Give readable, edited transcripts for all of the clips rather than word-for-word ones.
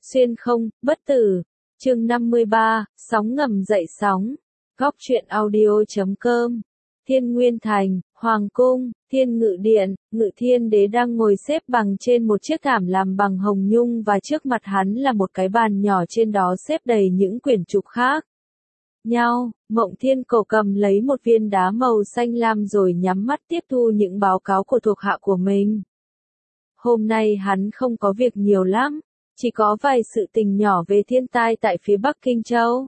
Xuyên không, bất tử. Chương 53, sóng ngầm dậy sóng. Góc truyện audio.com. Thiên Nguyên Thành, Hoàng Cung, Thiên Ngự Điện, Ngự Thiên Đế đang ngồi xếp bằng trên một chiếc thảm làm bằng hồng nhung và trước mặt hắn là một cái bàn nhỏ, trên đó xếp đầy những quyển trục khác nhau. Mộng Thiên Cổ cầm lấy một viên đá màu xanh lam rồi nhắm mắt tiếp thu những báo cáo của thuộc hạ của mình. Hôm nay hắn không có việc nhiều lắm, chỉ có vài sự tình nhỏ về thiên tai tại phía Bắc Kinh Châu.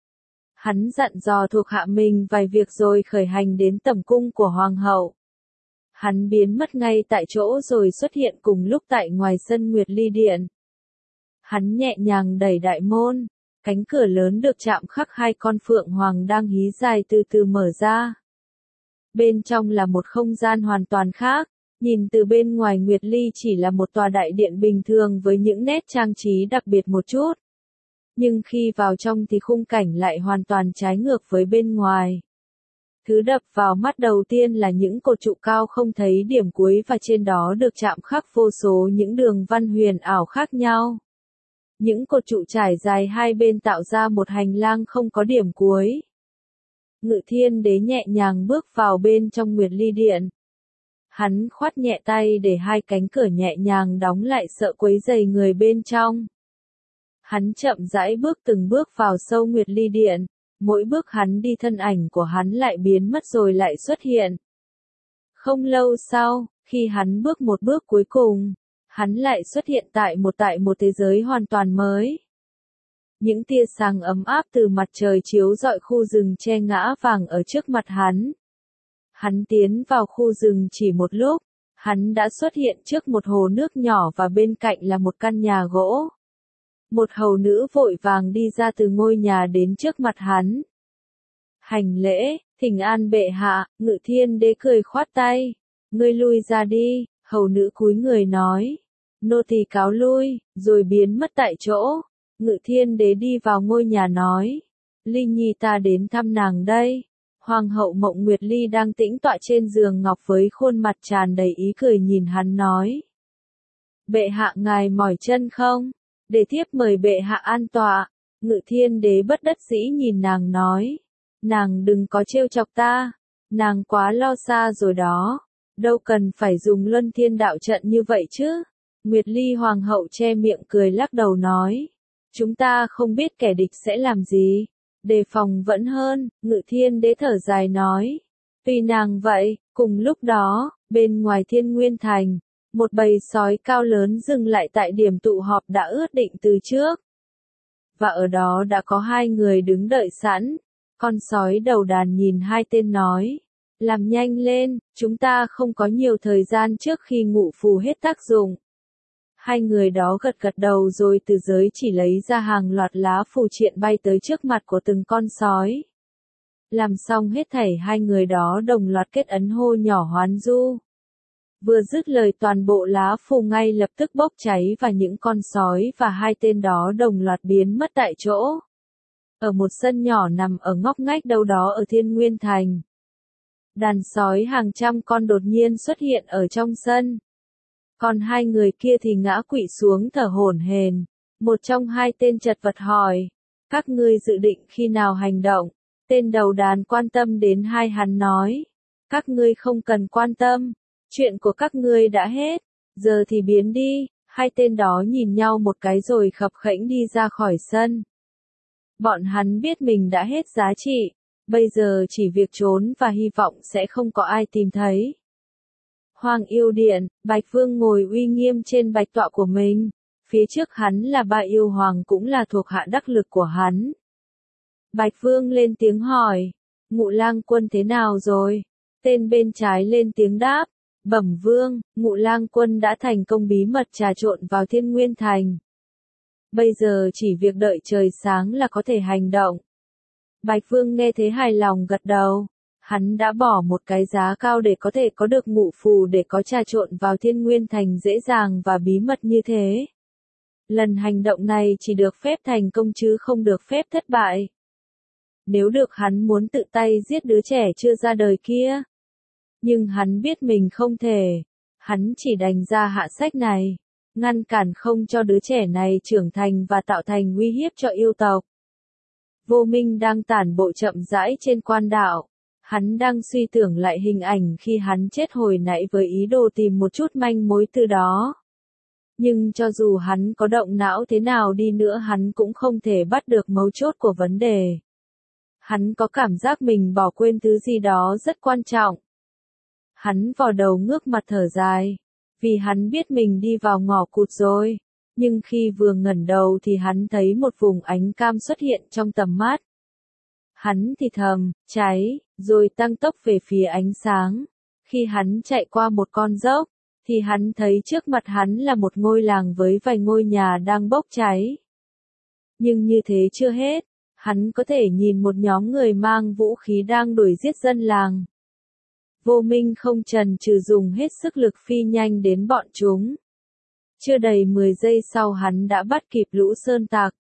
Hắn dặn dò thuộc hạ mình vài việc rồi khởi hành đến tẩm cung của Hoàng hậu. Hắn biến mất ngay tại chỗ rồi xuất hiện cùng lúc tại ngoài sân Nguyệt Ly Điện. Hắn nhẹ nhàng đẩy đại môn, cánh cửa lớn được chạm khắc hai con phượng hoàng đang hí dài từ từ mở ra. Bên trong là một không gian hoàn toàn khác, nhìn từ bên ngoài Nguyệt Ly chỉ là một tòa đại điện bình thường với những nét trang trí đặc biệt một chút. Nhưng khi vào trong thì khung cảnh lại hoàn toàn trái ngược với bên ngoài. Thứ đập vào mắt đầu tiên là những cột trụ cao không thấy điểm cuối và trên đó được chạm khắc vô số những đường văn huyền ảo khác nhau. Những cột trụ trải dài hai bên tạo ra một hành lang không có điểm cuối. Ngự Thiên Đế nhẹ nhàng bước vào bên trong Nguyệt Ly Điện. Hắn khoát nhẹ tay để hai cánh cửa nhẹ nhàng đóng lại, sợ quấy rầy người bên trong. Hắn chậm rãi bước từng bước vào sâu Nguyệt Ly Điện, mỗi bước hắn đi thân ảnh của hắn lại biến mất rồi lại xuất hiện. Không lâu sau, khi hắn bước một bước cuối cùng, hắn lại xuất hiện tại một thế giới hoàn toàn mới. Những tia sáng ấm áp từ mặt trời chiếu rọi khu rừng che ngã vàng ở trước mặt hắn. Hắn tiến vào khu rừng chỉ một lúc, hắn đã xuất hiện trước một hồ nước nhỏ và bên cạnh là một căn nhà gỗ. Một hầu nữ vội vàng đi ra từ ngôi nhà đến trước mặt hắn. Hành lễ, thỉnh an bệ hạ. Ngự Thiên Đế cười khoát tay. Ngươi lui ra đi, hầu nữ cúi người nói. Nô tỳ cáo lui, rồi biến mất tại chỗ. Ngự Thiên Đế đi vào ngôi nhà nói. Ly Nhi ta đến thăm nàng đây. Hoàng hậu Mộng Nguyệt Ly đang tĩnh tọa trên giường ngọc với khuôn mặt tràn đầy ý cười nhìn hắn nói. Bệ hạ ngài mỏi chân không? Để thiếp mời bệ hạ an tọa. Ngự Thiên Đế bất đắc dĩ nhìn nàng nói. Nàng đừng có trêu chọc ta. Nàng quá lo xa rồi đó. Đâu cần phải dùng Luân Thiên Đạo trận như vậy chứ. Nguyệt Ly Hoàng hậu che miệng cười lắc đầu nói. Chúng ta không biết kẻ địch sẽ làm gì. Đề phòng vẫn hơn. Ngự Thiên Đế thở dài nói. Tuy nàng vậy, cùng lúc đó, bên ngoài Thiên Nguyên Thành, một bầy sói cao lớn dừng lại tại điểm tụ họp đã ước định từ trước. Và ở đó đã có hai người đứng đợi sẵn. Con sói đầu đàn nhìn hai tên nói. Làm nhanh lên, chúng ta không có nhiều thời gian trước khi ngụ phù hết tác dụng. Hai người đó gật gật đầu rồi từ giới chỉ lấy ra hàng loạt lá phù triện bay tới trước mặt của từng con sói. Làm xong hết thảy, hai người đó đồng loạt kết ấn hô nhỏ hoán du. Vừa dứt lời toàn bộ lá phù ngay lập tức bốc cháy và những con sói và hai tên đó đồng loạt biến mất tại chỗ. Ở một sân nhỏ nằm ở ngóc ngách đâu đó ở Thiên Nguyên Thành. Đàn sói hàng trăm con đột nhiên xuất hiện ở trong sân. Còn hai người kia thì ngã quỵ xuống thở hổn hển. Một trong hai tên chật vật hỏi. Các ngươi dự định khi nào hành động? Tên đầu đàn quan tâm đến hai hắn nói. Các ngươi không cần quan tâm. Chuyện của các ngươi đã hết. Giờ thì biến đi. Hai tên đó nhìn nhau một cái rồi khập khễnh đi ra khỏi sân. Bọn hắn biết mình đã hết giá trị. Bây giờ chỉ việc trốn và hy vọng sẽ không có ai tìm thấy. Hoàng Yêu Điện, Bạch Vương ngồi uy nghiêm trên bạch tọa của mình. Phía trước hắn là Ba Yêu Hoàng cũng là thuộc hạ đắc lực của hắn. Bạch Vương lên tiếng hỏi. Ngụ Lang Quân thế nào rồi? Tên bên trái lên tiếng đáp. Bẩm Vương, Ngụ Lang Quân đã thành công bí mật trà trộn vào Thiên Nguyên Thành. Bây giờ chỉ việc đợi trời sáng là có thể hành động. Bạch Vương nghe thế hài lòng gật đầu. Hắn đã bỏ một cái giá cao để có thể có được ngụ phù để có trà trộn vào Thiên Nguyên Thành dễ dàng và bí mật như thế. Lần hành động này chỉ được phép thành công chứ không được phép thất bại. Nếu được hắn muốn tự tay giết đứa trẻ chưa ra đời kia. Nhưng hắn biết mình không thể. Hắn chỉ đành ra hạ sách này. ngăn cản không cho đứa trẻ này trưởng thành và tạo thành uy hiếp cho yêu tộc. Vô Minh đang tản bộ chậm rãi trên quan đạo. Hắn đang suy tưởng lại hình ảnh khi hắn chết hồi nãy với ý đồ tìm một chút manh mối từ đó. Nhưng cho dù hắn có động não thế nào đi nữa hắn cũng không thể bắt được mấu chốt của vấn đề. Hắn có cảm giác mình bỏ quên thứ gì đó rất quan trọng. Hắn vò đầu ngước mặt thở dài. Vì hắn biết mình đi vào ngõ cụt rồi. Nhưng khi vừa ngẩng đầu thì hắn thấy một vùng ánh cam xuất hiện trong tầm mắt. Hắn thì thầm, cháy, rồi tăng tốc về phía ánh sáng. Khi hắn chạy qua một con dốc, thì hắn thấy trước mặt hắn là một ngôi làng với vài ngôi nhà đang bốc cháy. Nhưng như thế chưa hết, hắn có thể nhìn một nhóm người mang vũ khí đang đuổi giết dân làng. Vô Minh không chần chừ dùng hết sức lực phi nhanh đến bọn chúng. Chưa đầy 10 giây sau hắn đã bắt kịp lũ sơn tặc.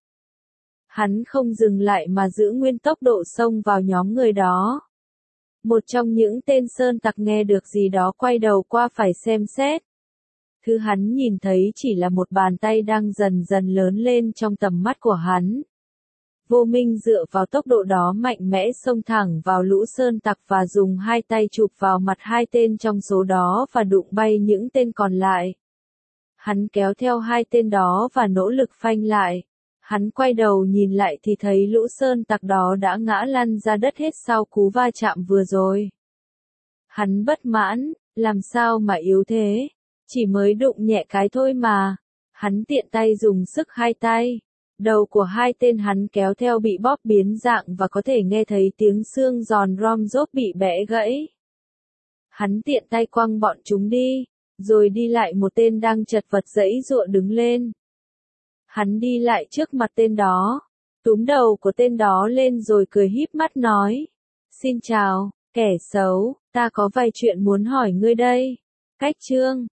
Hắn không dừng lại mà giữ nguyên tốc độ xông vào nhóm người đó. Một trong những tên sơn tặc nghe được gì đó quay đầu qua phải xem xét. Thứ hắn nhìn thấy chỉ là một bàn tay đang dần dần lớn lên trong tầm mắt của hắn. Vô Minh dựa vào tốc độ đó mạnh mẽ xông thẳng vào lũ sơn tặc và dùng hai tay chụp vào mặt hai tên trong số đó và đụng bay những tên còn lại. Hắn kéo theo hai tên đó và nỗ lực phanh lại. Hắn quay đầu nhìn lại thì thấy lũ sơn tặc đó đã ngã lăn ra đất hết sau cú va chạm vừa rồi. Hắn bất mãn, làm sao mà yếu thế, chỉ mới đụng nhẹ cái thôi mà. Hắn tiện tay dùng sức hai tay. Đầu của hai tên hắn kéo theo bị bóp biến dạng và có thể nghe thấy tiếng xương giòn rom rốp bị bẽ gãy. Hắn tiện tay quăng bọn chúng đi, rồi đi lại một tên đang chật vật giãy giụa đứng lên. Hắn đi lại trước mặt tên đó, túm đầu của tên đó lên rồi cười híp mắt nói. Xin chào, kẻ xấu, ta có vài chuyện muốn hỏi ngươi đây. Cách chương